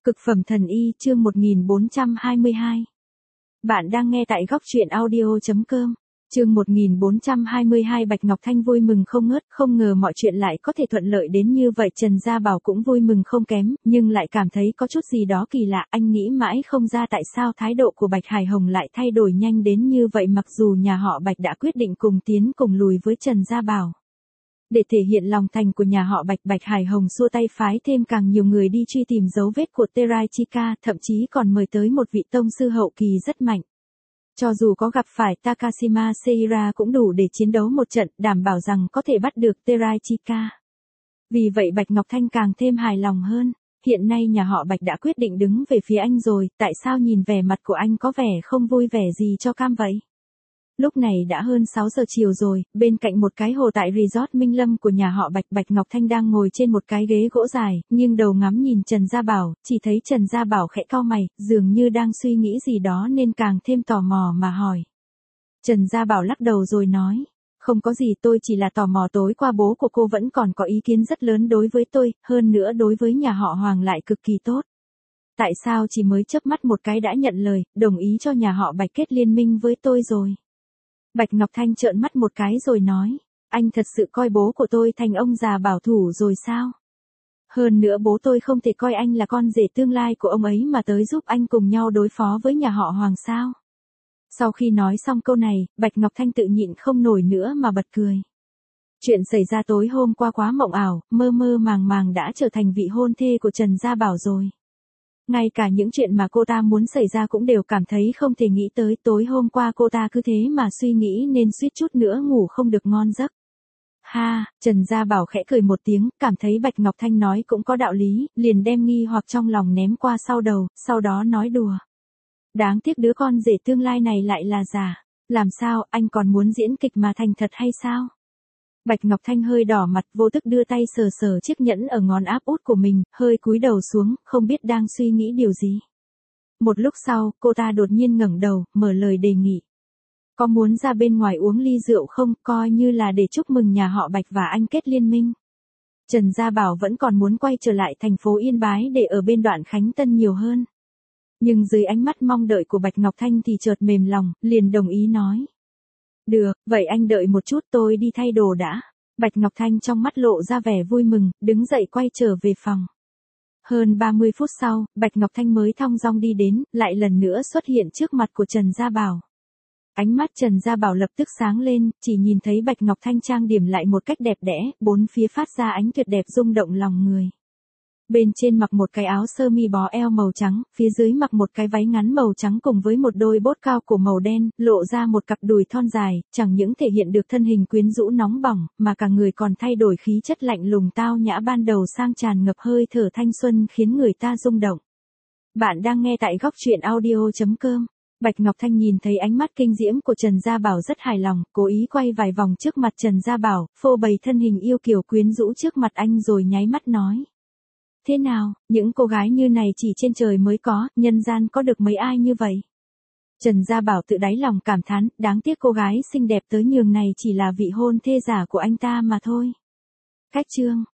Cực phẩm thần y chương 1422. Bạn đang nghe tại góc truyện audio.com. Chương 1422 Bạch Ngọc Thanh vui mừng không ngớt, không ngờ mọi chuyện lại có thể thuận lợi đến như vậy. Trần Gia Bảo cũng vui mừng không kém, nhưng lại cảm thấy có chút gì đó kỳ lạ. Anh nghĩ mãi không ra tại sao thái độ của Bạch Hải Hồng lại thay đổi nhanh đến như vậy, mặc dù nhà họ Bạch đã quyết định cùng tiến cùng lùi với Trần Gia Bảo. Để thể hiện lòng thành của nhà họ Bạch, Bạch Hải Hồng xua tay phái thêm càng nhiều người đi truy tìm dấu vết của Teraichika, thậm chí còn mời tới một vị tông sư hậu kỳ rất mạnh. Cho dù có gặp phải Takashima Seira cũng đủ để chiến đấu một trận, đảm bảo rằng có thể bắt được Teraichika. Vì vậy Bạch Ngọc Thanh càng thêm hài lòng hơn. Hiện nay nhà họ Bạch đã quyết định đứng về phía anh rồi, tại sao nhìn vẻ mặt của anh có vẻ không vui vẻ gì cho cam vậy? Lúc này đã hơn 6 giờ chiều rồi, bên cạnh một cái hồ tại resort Minh Lâm của nhà họ Bạch, Bạch Ngọc Thanh đang ngồi trên một cái ghế gỗ dài, nhưng đầu ngắm nhìn Trần Gia Bảo, chỉ thấy Trần Gia Bảo khẽ cau mày, dường như đang suy nghĩ gì đó nên càng thêm tò mò mà hỏi. Trần Gia Bảo lắc đầu rồi nói, không có gì, tôi chỉ là tò mò tối qua bố của cô vẫn còn có ý kiến rất lớn đối với tôi, hơn nữa đối với nhà họ Hoàng lại cực kỳ tốt. Tại sao chỉ mới chớp mắt một cái đã nhận lời, đồng ý cho nhà họ Bạch kết liên minh với tôi rồi? Bạch Ngọc Thanh trợn mắt một cái rồi nói, anh thật sự coi bố của tôi thành ông già bảo thủ rồi sao? Hơn nữa bố tôi không thể coi anh là con rể tương lai của ông ấy mà tới giúp anh cùng nhau đối phó với nhà họ Hoàng sao? Sau khi nói xong câu này, Bạch Ngọc Thanh tự nhịn không nổi nữa mà bật cười. Chuyện xảy ra tối hôm qua quá mộng ảo, mơ mơ màng màng đã trở thành vị hôn thê của Trần Gia Bảo rồi. Ngay cả những chuyện mà cô ta muốn xảy ra cũng đều cảm thấy không thể nghĩ tới. Tối hôm qua cô ta cứ thế mà suy nghĩ nên suýt chút nữa ngủ không được ngon giấc. Ha, Trần Gia Bảo khẽ cười một tiếng, cảm thấy Bạch Ngọc Thanh nói cũng có đạo lý, liền đem nghi hoặc trong lòng ném qua sau đầu, sau đó nói đùa. Đáng tiếc đứa con rể tương lai này lại là giả. Làm sao, anh còn muốn diễn kịch mà thành thật hay sao? Bạch Ngọc Thanh hơi đỏ mặt, vô thức đưa tay sờ sờ chiếc nhẫn ở ngón áp út của mình, hơi cúi đầu xuống, không biết đang suy nghĩ điều gì. Một lúc sau, cô ta đột nhiên ngẩng đầu, mở lời đề nghị. Có muốn ra bên ngoài uống ly rượu không, coi như là để chúc mừng nhà họ Bạch và anh kết liên minh. Trần Gia Bảo vẫn còn muốn quay trở lại thành phố Yên Bái để ở bên Đoạn Khánh Tân nhiều hơn. Nhưng dưới ánh mắt mong đợi của Bạch Ngọc Thanh thì chợt mềm lòng, liền đồng ý nói. Được, vậy anh đợi một chút, tôi đi thay đồ đã. Bạch Ngọc Thanh trong mắt lộ ra vẻ vui mừng, đứng dậy quay trở về phòng. Hơn 30 phút sau, Bạch Ngọc Thanh mới thong dong đi đến, lại lần nữa xuất hiện trước mặt của Trần Gia Bảo. Ánh mắt Trần Gia Bảo lập tức sáng lên, chỉ nhìn thấy Bạch Ngọc Thanh trang điểm lại một cách đẹp đẽ, bốn phía phát ra ánh tuyệt đẹp rung động lòng người. Bên trên mặc một cái áo sơ mi bó eo màu trắng, phía dưới mặc một cái váy ngắn màu trắng cùng với một đôi bốt cao cổ màu đen, lộ ra một cặp đùi thon dài, chẳng những thể hiện được thân hình quyến rũ nóng bỏng, mà cả người còn thay đổi khí chất lạnh lùng tao nhã ban đầu sang tràn ngập hơi thở thanh xuân khiến người ta rung động. Bạn đang nghe tại góc truyện audio.com. Bạch Ngọc Thanh nhìn thấy ánh mắt kinh diễm của Trần Gia Bảo rất hài lòng, cố ý quay vài vòng trước mặt Trần Gia Bảo, phô bày thân hình yêu kiều quyến rũ trước mặt anh rồi nháy mắt nói. Thế nào, những cô gái như này chỉ trên trời mới có, nhân gian có được mấy ai như vậy? Trần Gia Bảo tự đáy lòng cảm thán, đáng tiếc cô gái xinh đẹp tới nhường này chỉ là vị hôn thê giả của anh ta mà thôi. Cách chương